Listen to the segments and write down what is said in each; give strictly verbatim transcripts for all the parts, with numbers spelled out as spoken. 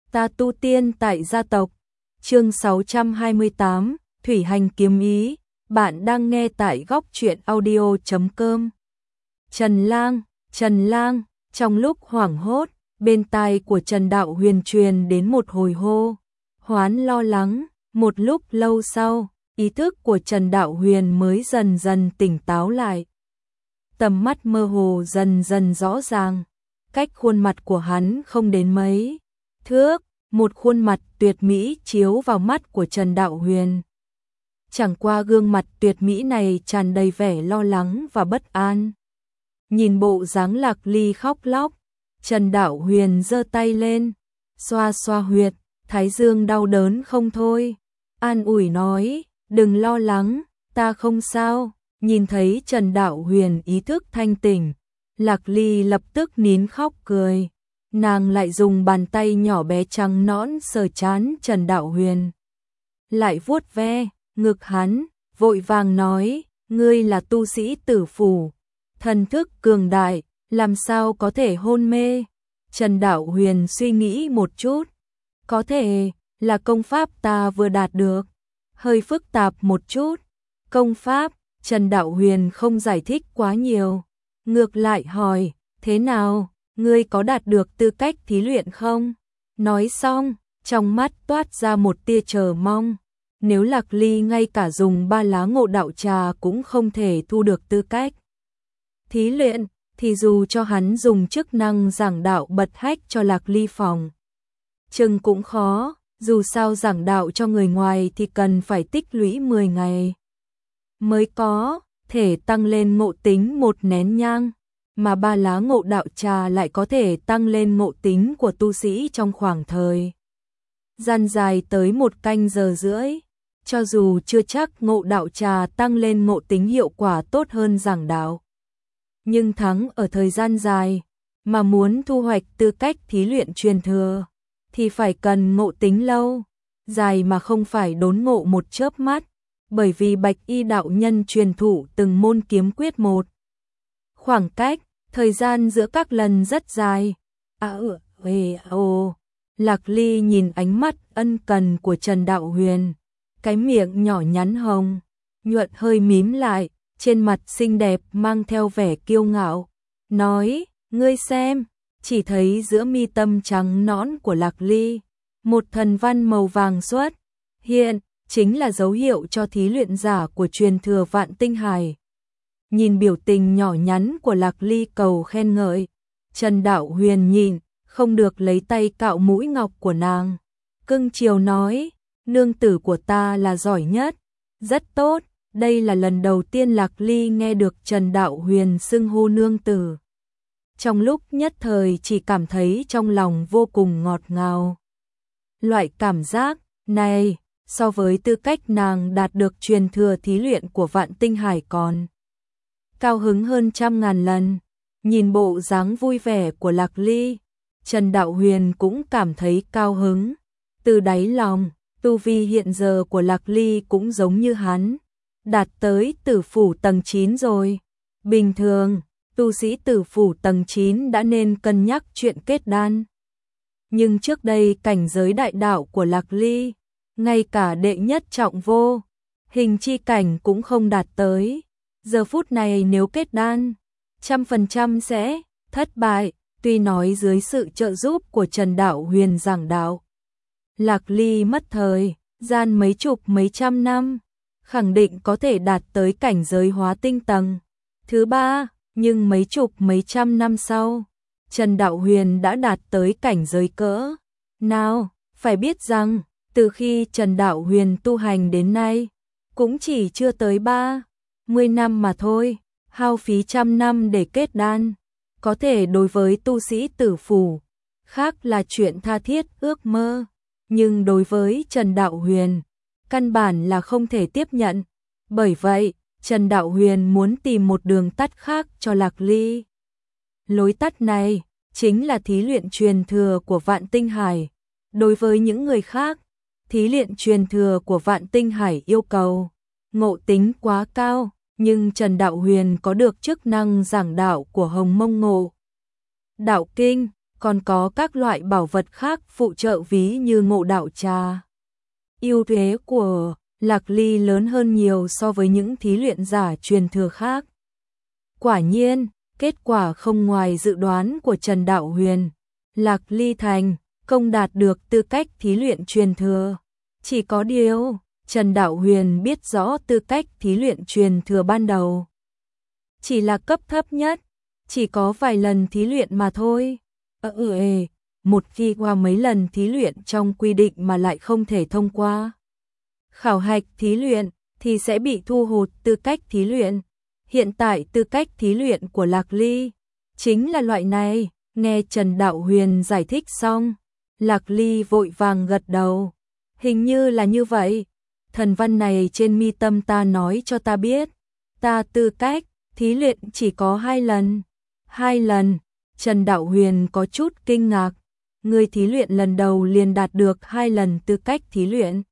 Ta tu tiên tại gia tộc. Chương sáu trăm hai mươi tám, Thủy hành kiếm ý. Bạn đang nghe tại góc truyện audio chấm com. Trần Lang, Trần Lang, trong lúc hoảng hốt, bên tai của Trần Đạo Huyền truyền đến một hồi hô hoán lo lắng. Một lúc lâu sau, ý thức của Trần Đạo Huyền mới dần dần tỉnh táo lại. Tầm mắt mơ hồ dần dần rõ ràng, cách khuôn mặt của hắn không đến mấy thước, một khuôn mặt tuyệt mỹ chiếu vào mắt của Trần Đạo Huyền. Chẳng qua gương mặt tuyệt mỹ này tràn đầy vẻ lo lắng và bất an. Nhìn bộ dáng Lạc Ly khóc lóc, Trần Đạo Huyền giơ tay lên, xoa xoa huyệt, thái dương đau đớn không thôi, an ủi nói, đừng lo lắng, ta không sao. Nhìn thấy Trần Đạo Huyền ý thức thanh tỉnh, Lạc Ly lập tức nín khóc cười. Nàng lại dùng bàn tay nhỏ bé trắng nõn sờ trán Trần Đạo Huyền, lại vuốt ve ngực hắn, vội vàng nói, ngươi là tu sĩ tử phủ, thần thức cường đại, làm sao có thể hôn mê. Trần Đạo Huyền suy nghĩ một chút, có thể là công pháp ta vừa đạt được, hơi phức tạp một chút. Công pháp, Trần Đạo Huyền không giải thích quá nhiều, ngược lại hỏi, thế nào, ngươi có đạt được tư cách thí luyện không? Nói xong, trong mắt toát ra một tia chờ mong. Nếu Lạc Ly ngay cả dùng ba lá ngộ đạo trà cũng không thể thu được tư cách thí luyện, thì dù cho hắn dùng chức năng giảng đạo bật hách cho Lạc Ly phòng chừng cũng khó, dù sao giảng đạo cho người ngoài thì cần phải tích lũy mười ngày mới có thể tăng lên ngộ tính một nén nhang, mà ba lá ngộ đạo trà lại có thể tăng lên ngộ tính của tu sĩ trong khoảng thời gian dài tới một canh giờ rưỡi. Cho dù chưa chắc ngộ đạo trà tăng lên ngộ tính hiệu quả tốt hơn giảng đạo, nhưng thắng ở thời gian dài, mà muốn thu hoạch tư cách thí luyện truyền thừa, thì phải cần ngộ tính lâu, dài mà không phải đốn ngộ một chớp mắt, bởi vì Bạch Y đạo nhân truyền thụ từng môn kiếm quyết một. Khoảng cách, thời gian giữa các lần rất dài. À ừ, ê, ồ. Lạc Ly nhìn ánh mắt ân cần của Trần Đạo Huyền, cái miệng nhỏ nhắn hồng, nhuận hơi mím lại, trên mặt xinh đẹp mang theo vẻ kiêu ngạo, nói, ngươi xem, chỉ thấy giữa mi tâm trắng nõn của Lạc Ly, một thần văn màu vàng xuất hiện, chính là dấu hiệu cho thí luyện giả của truyền thừa Vạn Tinh Hải. Nhìn biểu tình nhỏ nhắn của Lạc Ly cầu khen ngợi, Trần Đạo Huyền nhìn, không được lấy tay cạo mũi ngọc của nàng, cưng chiều nói, nương tử của ta là giỏi nhất, rất tốt. Đây là lần đầu tiên Lạc Ly nghe được Trần Đạo Huyền xưng hô nương tử. Trong lúc nhất thời chỉ cảm thấy trong lòng vô cùng ngọt ngào. Loại cảm giác này, so với tư cách nàng đạt được truyền thừa thí luyện của Vạn Tinh Hải còn cao hứng hơn trăm ngàn lần. Nhìn bộ dáng vui vẻ của Lạc Ly, Trần Đạo Huyền cũng cảm thấy cao hứng. Từ đáy lòng, tu vi hiện giờ của Lạc Ly cũng giống như hắn, đạt tới tử phủ tầng chín rồi. Bình thường, tu sĩ tử phủ tầng chín đã nên cân nhắc chuyện kết đan. Nhưng trước đây cảnh giới đại đạo của Lạc Ly, ngay cả đệ nhất trọng vô hình chi cảnh cũng không đạt tới. Giờ phút này nếu kết đan, trăm phần trăm sẽ thất bại. Tuy nói dưới sự trợ giúp của Trần Đạo Huyền giảng đạo, Lạc Ly mất thời gian mấy chục mấy trăm năm, khẳng định có thể đạt tới cảnh giới hóa tinh tầng thứ ba, nhưng mấy chục mấy trăm năm sau, Trần Đạo Huyền đã đạt tới cảnh giới cỡ nào? Phải biết rằng, từ khi Trần Đạo Huyền tu hành đến nay, cũng chỉ chưa tới ba mươi năm mà thôi, hao phí trăm năm để kết đan, có thể đối với tu sĩ tử phủ khác là chuyện tha thiết ước mơ, nhưng đối với Trần Đạo Huyền, căn bản là không thể tiếp nhận. Bởi vậy, Trần Đạo Huyền muốn tìm một đường tắt khác cho Lạc Ly. Lối tắt này chính là thí luyện truyền thừa của Vạn Tinh Hải. Đối với những người khác, thí luyện truyền thừa của Vạn Tinh Hải yêu cầu ngộ tính quá cao, nhưng Trần Đạo Huyền có được chức năng giảng đạo của Hồng Mông Ngộ Đạo Kinh, còn có các loại bảo vật khác phụ trợ ví như ngộ đạo trà. Ưu thế của Lạc Ly lớn hơn nhiều so với những thí luyện giả truyền thừa khác. Quả nhiên, kết quả không ngoài dự đoán của Trần Đạo Huyền. Lạc Ly thành công đạt được tư cách thí luyện truyền thừa. Chỉ có điều, Trần Đạo Huyền biết rõ tư cách thí luyện truyền thừa ban đầu chỉ là cấp thấp nhất, chỉ có vài lần thí luyện mà thôi. Ờ ừ ề, một khi qua mấy lần thí luyện trong quy định mà lại không thể thông qua khảo hạch thí luyện thì sẽ bị thu hút tư cách thí luyện. Hiện tại tư cách thí luyện của Lạc Ly chính là loại này. Nghe Trần Đạo Huyền giải thích xong, Lạc Ly vội vàng gật đầu. Hình như là như vậy. Thần văn này trên mi tâm ta nói cho ta biết, ta tư cách thí luyện chỉ có hai lần. Hai lần? Trần Đạo Huyền có chút kinh ngạc. Người thí luyện lần đầu liền đạt được hai lần tư cách thí luyện.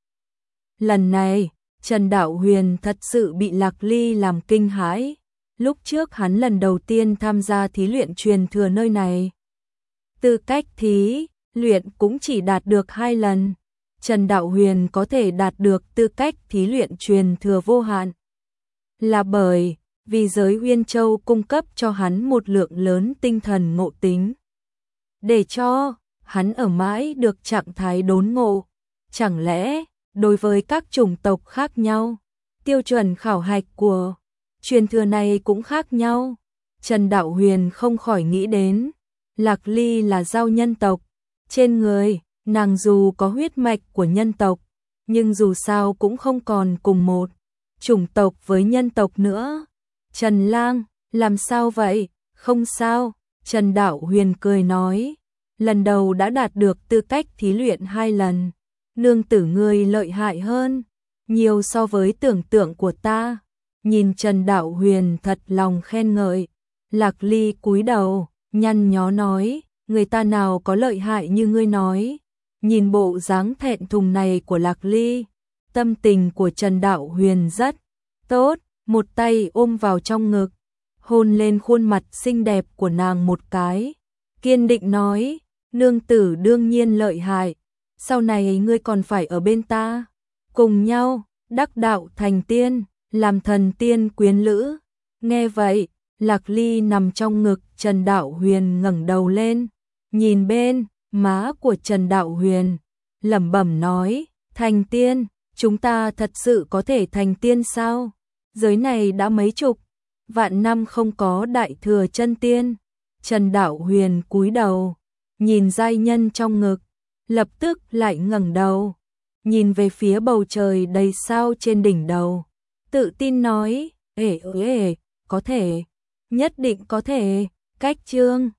Lần này, Trần Đạo Huyền thật sự bị Lạc Ly làm kinh hãi. Lúc trước hắn lần đầu tiên tham gia thí luyện truyền thừa nơi này, tư cách thí luyện cũng chỉ đạt được hai lần. Trần Đạo Huyền có thể đạt được tư cách thí luyện truyền thừa vô hạn là bởi vì giới Uyên Châu cung cấp cho hắn một lượng lớn tinh thần ngộ tính, để cho hắn ở mãi được trạng thái đốn ngộ. Chẳng lẽ đối với các chủng tộc khác nhau, tiêu chuẩn khảo hạch của truyền thừa này cũng khác nhau? Trần Đạo Huyền không khỏi nghĩ đến, Lạc Ly là giao nhân tộc, trên người nàng dù có huyết mạch của nhân tộc, nhưng dù sao cũng không còn cùng một chủng tộc với nhân tộc nữa. Trần Lang, làm sao vậy? Không sao, Trần Đạo Huyền cười nói, lần đầu đã đạt được tư cách thí luyện hai lần, nương tử ngươi lợi hại hơn nhiều so với tưởng tượng của ta. Nhìn Trần Đạo Huyền thật lòng khen ngợi, Lạc Ly cúi đầu, nhăn nhó nói, người ta nào có lợi hại như ngươi nói. Nhìn bộ dáng thẹn thùng này của Lạc Ly, tâm tình của Trần Đạo Huyền rất tốt, một tay ôm vào trong ngực, hôn lên khuôn mặt xinh đẹp của nàng một cái, kiên định nói, nương tử đương nhiên lợi hại, sau này ngươi còn phải ở bên ta, cùng nhau đắc đạo thành tiên, làm thần tiên quyến lữ. Nghe vậy, Lạc Ly nằm trong ngực Trần Đạo Huyền ngẩng đầu lên, nhìn bên má của Trần Đạo Huyền, lẩm bẩm nói, thành tiên, chúng ta thật sự có thể thành tiên sao? Giới này đã mấy chục vạn năm không có đại thừa chân tiên. Trần Đạo Huyền cúi đầu, nhìn giai nhân trong ngực, lập tức lại ngẩng đầu, nhìn về phía bầu trời đầy sao trên đỉnh đầu, tự tin nói, ê ê, có thể, nhất định có thể. Cách chương